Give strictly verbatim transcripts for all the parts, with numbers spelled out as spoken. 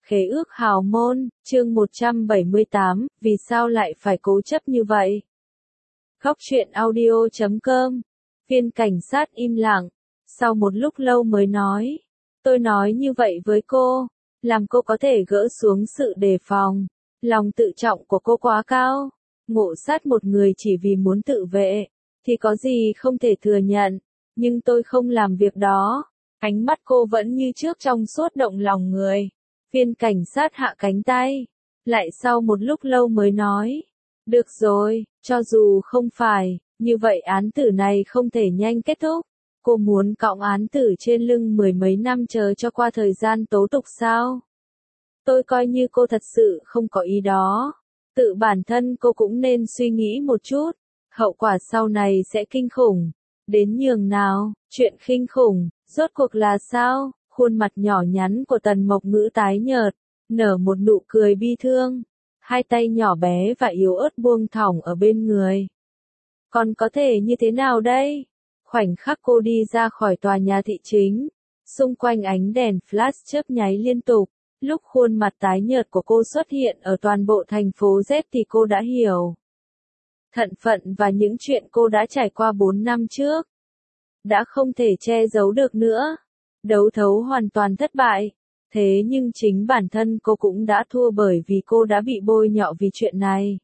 Khế ước hào môn, chương một trăm bảy mươi tám, vì sao lại phải cố chấp như vậy? Góc truyện audio chấm com. Viên cảnh sát im lặng, sau một lúc lâu mới nói. Tôi nói như vậy với cô, làm cô có thể gỡ xuống sự đề phòng. Lòng tự trọng của cô quá cao. Ngộ sát một người chỉ vì muốn tự vệ, thì có gì không thể thừa nhận. Nhưng tôi không làm việc đó. Ánh mắt cô vẫn như trước trong suốt động lòng người. Viên cảnh sát hạ cánh tay, lại sau một lúc lâu mới nói. Được rồi, cho dù không phải, như vậy án tử này không thể nhanh kết thúc. Cô muốn cõng án tử trên lưng mười mấy năm chờ cho qua thời gian tố tụng sao? Tôi coi như cô thật sự không có ý đó. Tự bản thân cô cũng nên suy nghĩ một chút. Hậu quả sau này sẽ kinh khủng. Đến nhường nào, chuyện kinh khủng, rốt cuộc là sao? Khuôn mặt nhỏ nhắn của Tần Mộc Ngữ tái nhợt, nở một nụ cười bi thương. Hai tay nhỏ bé và yếu ớt buông thõng ở bên người. Còn có thể như thế nào đây? Khoảnh khắc cô đi ra khỏi tòa nhà thị chính, xung quanh ánh đèn flash chớp nháy liên tục. Lúc khuôn mặt tái nhợt của cô xuất hiện ở toàn bộ thành phố Z thì cô đã hiểu. Thận phận và những chuyện cô đã trải qua bốn năm trước đã không thể che giấu được nữa. Đấu thấu hoàn toàn thất bại. Thế nhưng chính bản thân cô cũng đã thua bởi vì cô đã bị bôi nhọ vì chuyện này.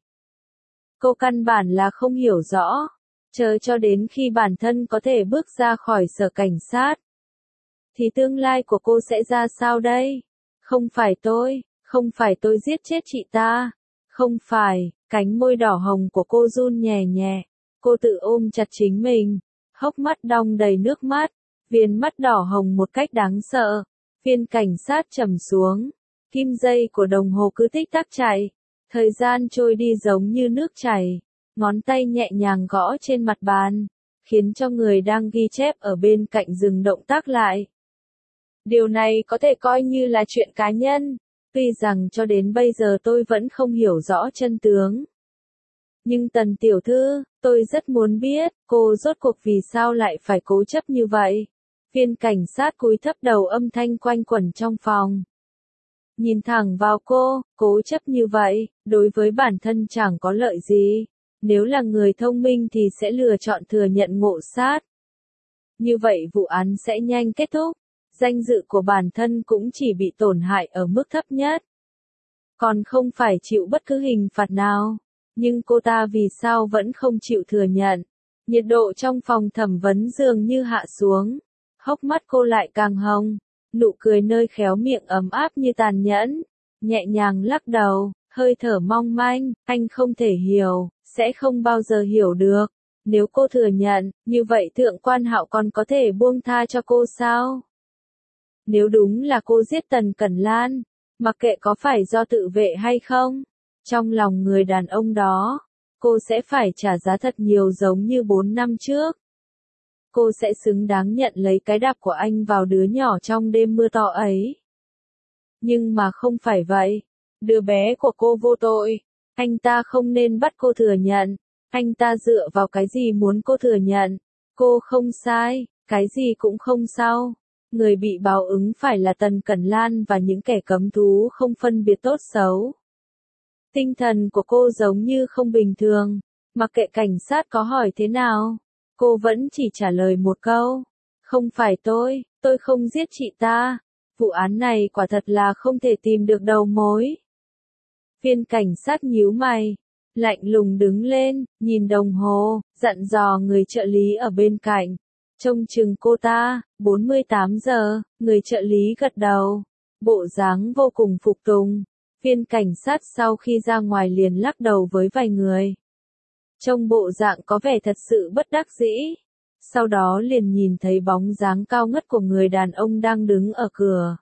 Cô căn bản là không hiểu rõ. Chờ cho đến khi bản thân có thể bước ra khỏi sở cảnh sát, thì tương lai của cô sẽ ra sao đây? Không phải tôi, không phải tôi giết chết chị ta. Không phải, cánh môi đỏ hồng của cô run nhẹ nhẹ. Cô tự ôm chặt chính mình. Hốc mắt đong đầy nước mắt. Viền mắt đỏ hồng một cách đáng sợ. Viên cảnh sát trầm xuống. Kim dây của đồng hồ cứ tích tắc chạy. Thời gian trôi đi giống như nước chảy. Ngón tay nhẹ nhàng gõ trên mặt bàn, khiến cho người đang ghi chép ở bên cạnh dừng động tác lại. Điều này có thể coi như là chuyện cá nhân. Tuy rằng cho đến bây giờ tôi vẫn không hiểu rõ chân tướng. Nhưng Tần tiểu thư, tôi rất muốn biết, cô rốt cuộc vì sao lại phải cố chấp như vậy? Viên cảnh sát cúi thấp đầu, âm thanh quanh quẩn trong phòng. Nhìn thẳng vào cô, cố chấp như vậy, đối với bản thân chẳng có lợi gì. Nếu là người thông minh thì sẽ lựa chọn thừa nhận ngộ sát. Như vậy vụ án sẽ nhanh kết thúc. Danh dự của bản thân cũng chỉ bị tổn hại ở mức thấp nhất. Còn không phải chịu bất cứ hình phạt nào. Nhưng cô ta vì sao vẫn không chịu thừa nhận? Nhiệt độ trong phòng thẩm vấn dường như hạ xuống. Hốc mắt cô lại càng hồng. Nụ cười nơi khéo miệng ấm áp như tàn nhẫn. Nhẹ nhàng lắc đầu, hơi thở mong manh. Anh không thể hiểu, sẽ không bao giờ hiểu được. Nếu cô thừa nhận, như vậy Thượng quan Hạo còn có thể buông tha cho cô sao? Nếu đúng là cô giết Tần Cẩn Lan, mặc kệ có phải do tự vệ hay không, trong lòng người đàn ông đó, cô sẽ phải trả giá thật nhiều giống như bốn năm trước. Cô sẽ xứng đáng nhận lấy cái đạp của anh vào đứa nhỏ trong đêm mưa to ấy. Nhưng mà không phải vậy. Đứa bé của cô vô tội. Anh ta không nên bắt cô thừa nhận. Anh ta dựa vào cái gì muốn cô thừa nhận? Cô không sai, cái gì cũng không sao. Người bị báo ứng phải là Tần Cẩn Lan và những kẻ cấm thú không phân biệt tốt xấu. Tinh thần của cô giống như không bình thường. Mặc kệ cảnh sát có hỏi thế nào, cô vẫn chỉ trả lời một câu. Không phải tôi, tôi không giết chị ta. Vụ án này quả thật là không thể tìm được đầu mối. Viên cảnh sát nhíu mày, lạnh lùng đứng lên, nhìn đồng hồ, dặn dò người trợ lý ở bên cạnh. Trông chừng cô ta, bốn mươi tám giờ, người trợ lý gật đầu. Bộ dáng vô cùng phục tùng. Viên cảnh sát sau khi ra ngoài liền lắc đầu với vài người. Trông bộ dạng có vẻ thật sự bất đắc dĩ. Sau đó liền nhìn thấy bóng dáng cao ngất của người đàn ông đang đứng ở cửa.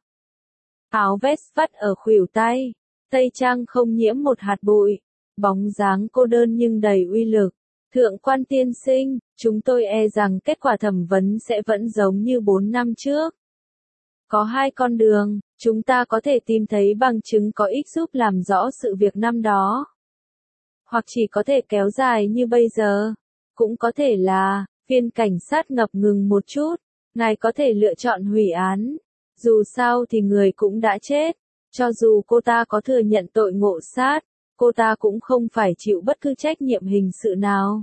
Áo vest vắt ở khuỷu tay, tây trang không nhiễm một hạt bụi. Bóng dáng cô đơn nhưng đầy uy lực. Thượng quan tiên sinh, chúng tôi e rằng kết quả thẩm vấn sẽ vẫn giống như bốn năm trước. Có hai con đường, chúng ta có thể tìm thấy bằng chứng có ích giúp làm rõ sự việc năm đó. Hoặc chỉ có thể kéo dài như bây giờ. Cũng có thể là, viên cảnh sát ngập ngừng một chút, ngài có thể lựa chọn hủy án. Dù sao thì người cũng đã chết. Cho dù cô ta có thừa nhận tội ngộ sát, cô ta cũng không phải chịu bất cứ trách nhiệm hình sự nào.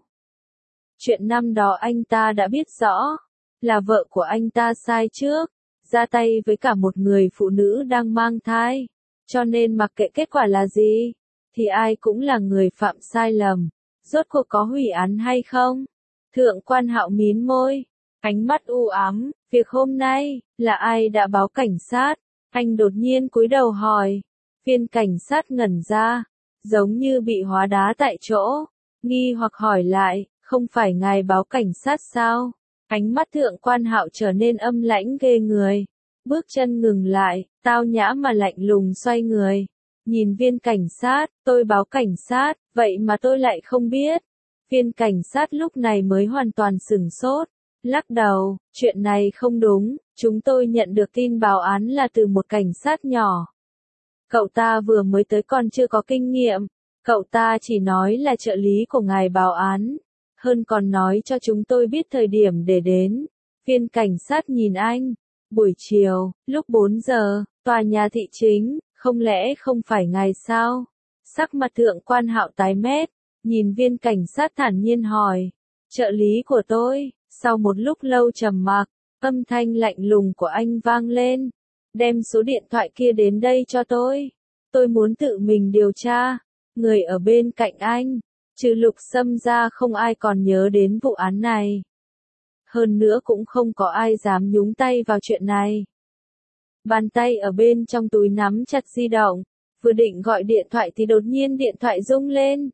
Chuyện năm đó anh ta đã biết rõ, là vợ của anh ta sai trước, ra tay với cả một người phụ nữ đang mang thai, cho nên mặc kệ kết quả là gì, thì ai cũng là người phạm sai lầm. Rốt cuộc có hủy án hay không? Thượng quan Hạo mím môi, ánh mắt u ám, việc hôm nay, là ai đã báo cảnh sát? Anh đột nhiên cúi đầu hỏi. Viên cảnh sát ngẩn ra, giống như bị hóa đá tại chỗ, nghi hoặc hỏi lại, không phải ngài báo cảnh sát sao? Ánh mắt thượng quan Hạo trở nên âm lãnh ghê người. Bước chân ngừng lại, tao nhã mà lạnh lùng xoay người. Nhìn viên cảnh sát, tôi báo cảnh sát, vậy mà tôi lại không biết. Viên cảnh sát lúc này mới hoàn toàn sửng sốt, lắc đầu, chuyện này không đúng, chúng tôi nhận được tin báo án là từ một cảnh sát nhỏ. Cậu ta vừa mới tới còn chưa có kinh nghiệm, cậu ta chỉ nói là trợ lý của ngài báo án, hơn còn nói cho chúng tôi biết thời điểm để đến. Viên cảnh sát nhìn anh, buổi chiều, lúc bốn giờ, tòa nhà thị chính, không lẽ không phải ngài sao? Sắc mặt thượng quan Hạo tái mét, nhìn viên cảnh sát thản nhiên hỏi, trợ lý của tôi. Sau một lúc lâu trầm mặc, âm thanh lạnh lùng của anh vang lên, đem số điện thoại kia đến đây cho tôi. Tôi muốn tự mình điều tra. Người ở bên cạnh anh, trừ Lục Sâm ra không ai còn nhớ đến vụ án này. Hơn nữa cũng không có ai dám nhúng tay vào chuyện này. Bàn tay ở bên trong túi nắm chặt di động, vừa định gọi điện thoại thì đột nhiên điện thoại rung lên.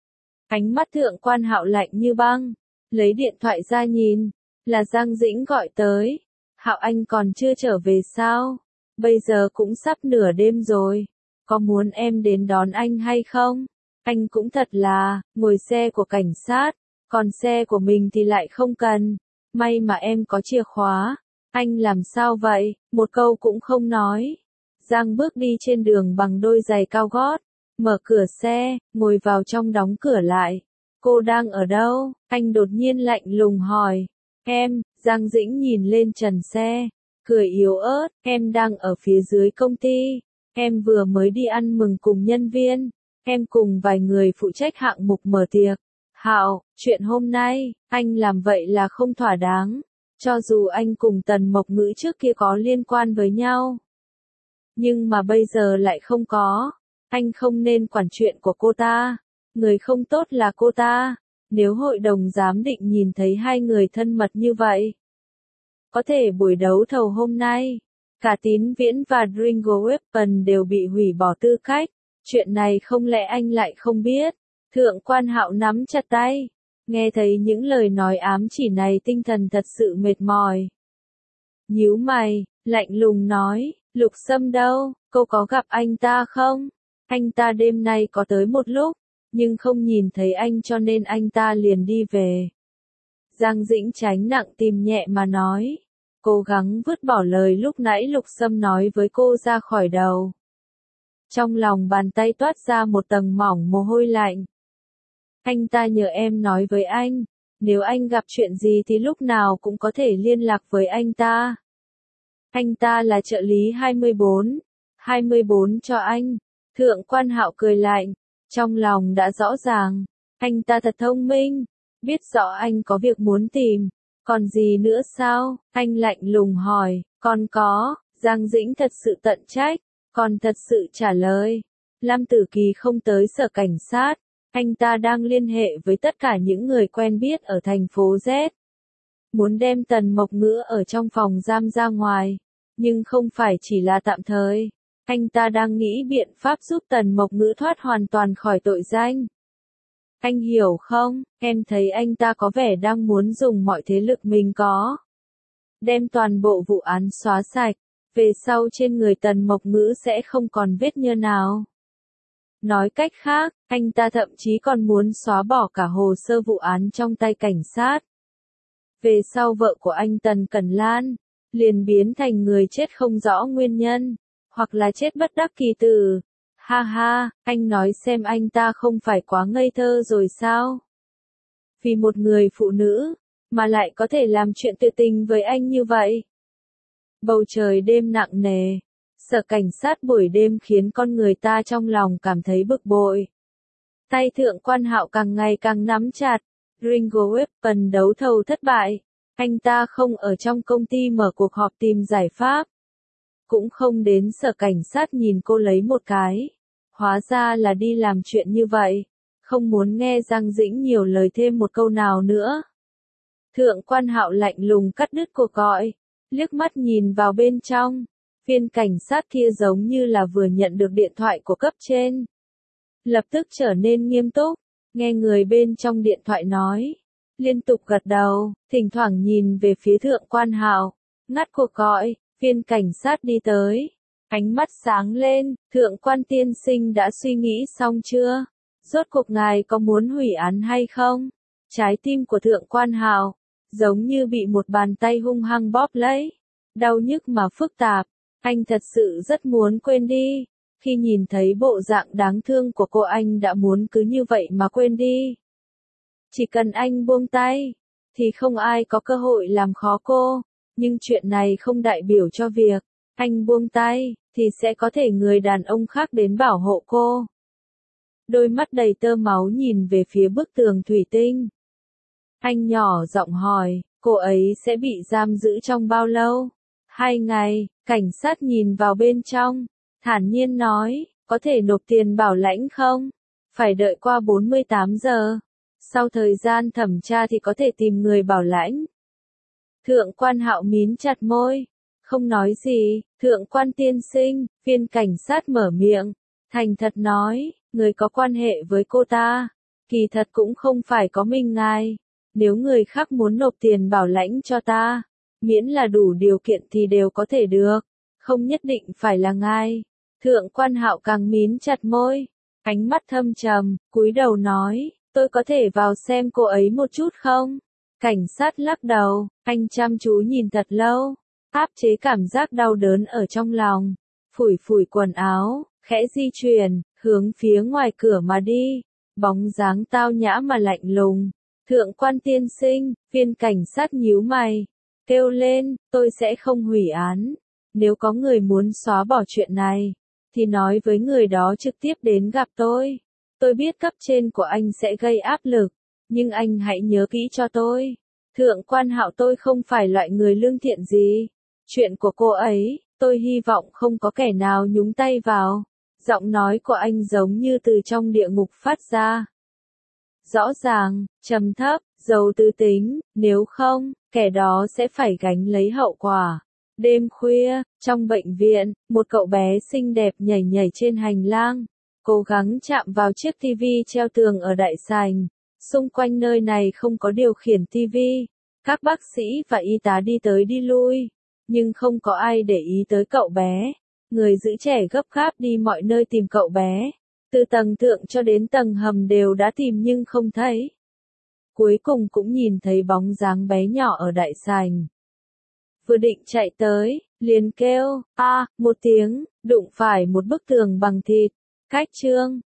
Ánh mắt thượng quan Hạo lạnh như băng, lấy điện thoại ra nhìn, là Giang Dĩnh gọi tới. Hạo anh còn chưa trở về sao? Bây giờ cũng sắp nửa đêm rồi, có muốn em đến đón anh hay không? Anh cũng thật là, ngồi xe của cảnh sát, còn xe của mình thì lại không cần. May mà em có chìa khóa. Anh làm sao vậy? Một câu cũng không nói. Giang bước đi trên đường bằng đôi giày cao gót, mở cửa xe, ngồi vào trong đóng cửa lại. Cô đang ở đâu? Anh đột nhiên lạnh lùng hỏi. Em, Giang Dĩnh nhìn lên trần xe, cười yếu ớt, em đang ở phía dưới công ty. Em vừa mới đi ăn mừng cùng nhân viên. Em cùng vài người phụ trách hạng mục mở tiệc. Hạo, chuyện hôm nay, anh làm vậy là không thỏa đáng. Cho dù anh cùng Tần Mộc Ngữ trước kia có liên quan với nhau, nhưng mà bây giờ lại không có. Anh không nên quản chuyện của cô ta. Người không tốt là cô ta. Nếu hội đồng giám định nhìn thấy hai người thân mật như vậy, có thể buổi đấu thầu hôm nay, cả Tín Viễn và Dringo Weapon đều bị hủy bỏ tư cách. Chuyện này không lẽ anh lại không biết? Thượng quan Hạo nắm chặt tay. Nghe thấy những lời nói ám chỉ này tinh thần thật sự mệt mỏi. Nhíu mày, lạnh lùng nói, Lục Sâm đâu, cô có gặp anh ta không? Anh ta đêm nay có tới một lúc, nhưng không nhìn thấy anh cho nên anh ta liền đi về. Giang Dĩnh tránh nặng tim nhẹ mà nói, cố gắng vứt bỏ lời lúc nãy Lục Sâm nói với cô ra khỏi đầu. Trong lòng bàn tay toát ra một tầng mỏng mồ hôi lạnh. Anh ta nhờ em nói với anh, nếu anh gặp chuyện gì thì lúc nào cũng có thể liên lạc với anh ta. Anh ta là trợ lý hai mươi bốn, hai mươi bốn cho anh. Thượng quan Hạo cười lạnh, trong lòng đã rõ ràng, anh ta thật thông minh, biết rõ anh có việc muốn tìm. Còn gì nữa sao? Anh lạnh lùng hỏi, còn có. Giang Dĩnh thật sự tận trách, còn thật sự trả lời. Lam Tử Kỳ không tới sở cảnh sát. Anh ta đang liên hệ với tất cả những người quen biết ở thành phố Z. Muốn đem Tần Mộc Ngữ ở trong phòng giam ra ngoài. Nhưng không phải chỉ là tạm thời. Anh ta đang nghĩ biện pháp giúp Tần Mộc Ngữ thoát hoàn toàn khỏi tội danh. Anh hiểu không? Em thấy anh ta có vẻ đang muốn dùng mọi thế lực mình có. Đem toàn bộ vụ án xóa sạch. Về sau trên người Tần Mộc Ngữ sẽ không còn vết nhơ nào. Nói cách khác, anh ta thậm chí còn muốn xóa bỏ cả hồ sơ vụ án trong tay cảnh sát. Về sau vợ của anh Tần Cẩn Lan, liền biến thành người chết không rõ nguyên nhân, hoặc là chết bất đắc kỳ tử. Ha ha, anh nói xem anh ta không phải quá ngây thơ rồi sao? Vì một người phụ nữ, mà lại có thể làm chuyện tuyệt tình với anh như vậy. Bầu trời đêm nặng nề, Sở cảnh sát buổi đêm khiến con người ta trong lòng cảm thấy bực bội. Tay Thượng Quan Hạo càng ngày càng nắm chặt. Ringo Weapon đấu thầu thất bại. Anh ta không ở trong công ty mở cuộc họp tìm giải pháp. Cũng không đến sở cảnh sát nhìn cô lấy một cái. Hóa ra là đi làm chuyện như vậy. Không muốn nghe Giang Dĩnh nhiều lời thêm một câu nào nữa. Thượng Quan Hạo lạnh lùng cắt đứt cuộc gọi. Liếc mắt nhìn vào bên trong. Viên cảnh sát kia giống như là vừa nhận được điện thoại của cấp trên. Lập tức trở nên nghiêm túc. Nghe người bên trong điện thoại nói. Liên tục gật đầu, thỉnh thoảng nhìn về phía Thượng Quan Hạo. Ngắt cuộc gọi, viên cảnh sát đi tới. Ánh mắt sáng lên, Thượng Quan tiên sinh đã suy nghĩ xong chưa? Rốt cuộc ngài có muốn hủy án hay không? Trái tim của Thượng Quan Hạo giống như bị một bàn tay hung hăng bóp lấy. Đau nhức mà phức tạp. Anh thật sự rất muốn quên đi. Khi nhìn thấy bộ dạng đáng thương của cô anh đã muốn cứ như vậy mà quên đi. Chỉ cần anh buông tay, thì không ai có cơ hội làm khó cô. Nhưng chuyện này không đại biểu cho việc, anh buông tay, thì sẽ có thể người đàn ông khác đến bảo hộ cô. Đôi mắt đầy tơ máu nhìn về phía bức tường thủy tinh. Anh nhỏ giọng hỏi, cô ấy sẽ bị giam giữ trong bao lâu? Hai ngày, cảnh sát nhìn vào bên trong, thản nhiên nói, có thể nộp tiền bảo lãnh không? Phải đợi qua bốn mươi tám giờ. Sau thời gian thẩm tra thì có thể tìm người bảo lãnh. Thượng Quan Hạo mím chặt môi, không nói gì. Thượng Quan tiên sinh, viên cảnh sát mở miệng, thành thật nói, người có quan hệ với cô ta, kỳ thật cũng không phải có mình ngài. Nếu người khác muốn nộp tiền bảo lãnh cho ta, miễn là đủ điều kiện thì đều có thể được, không nhất định phải là ngài. Thượng Quan Hạo càng mím chặt môi, ánh mắt thâm trầm, cúi đầu nói, tôi có thể vào xem cô ấy một chút không? Cảnh sát lắc đầu, anh chăm chú nhìn thật lâu, áp chế cảm giác đau đớn ở trong lòng, phủi phủi quần áo, khẽ di chuyển, hướng phía ngoài cửa mà đi, bóng dáng tao nhã mà lạnh lùng. Thượng Quan tiên sinh, viên cảnh sát nhíu mày, kêu lên, tôi sẽ không hủy án. Nếu có người muốn xóa bỏ chuyện này, thì nói với người đó trực tiếp đến gặp tôi. Tôi biết cấp trên của anh sẽ gây áp lực, nhưng anh hãy nhớ kỹ cho tôi. Thượng Quan Hạo, tôi không phải loại người lương thiện gì. Chuyện của cô ấy, tôi hy vọng không có kẻ nào nhúng tay vào. Giọng nói của anh giống như từ trong địa ngục phát ra. Rõ ràng, trầm thấp, giàu tư tính, nếu không, kẻ đó sẽ phải gánh lấy hậu quả. Đêm khuya, trong bệnh viện, một cậu bé xinh đẹp nhảy nhảy trên hành lang, cố gắng chạm vào chiếc tivi treo tường ở đại sảnh. Xung quanh nơi này không có điều khiển tivi. Các bác sĩ và y tá đi tới đi lui, nhưng không có ai để ý tới cậu bé. Người giữ trẻ gấp gáp đi mọi nơi tìm cậu bé. Từ tầng thượng cho đến tầng hầm đều đã tìm nhưng không thấy. Cuối cùng cũng nhìn thấy bóng dáng bé nhỏ ở đại sảnh. Vừa định chạy tới, liền kêu, a, à, một tiếng, đụng phải một bức tường bằng thịt. Cách chương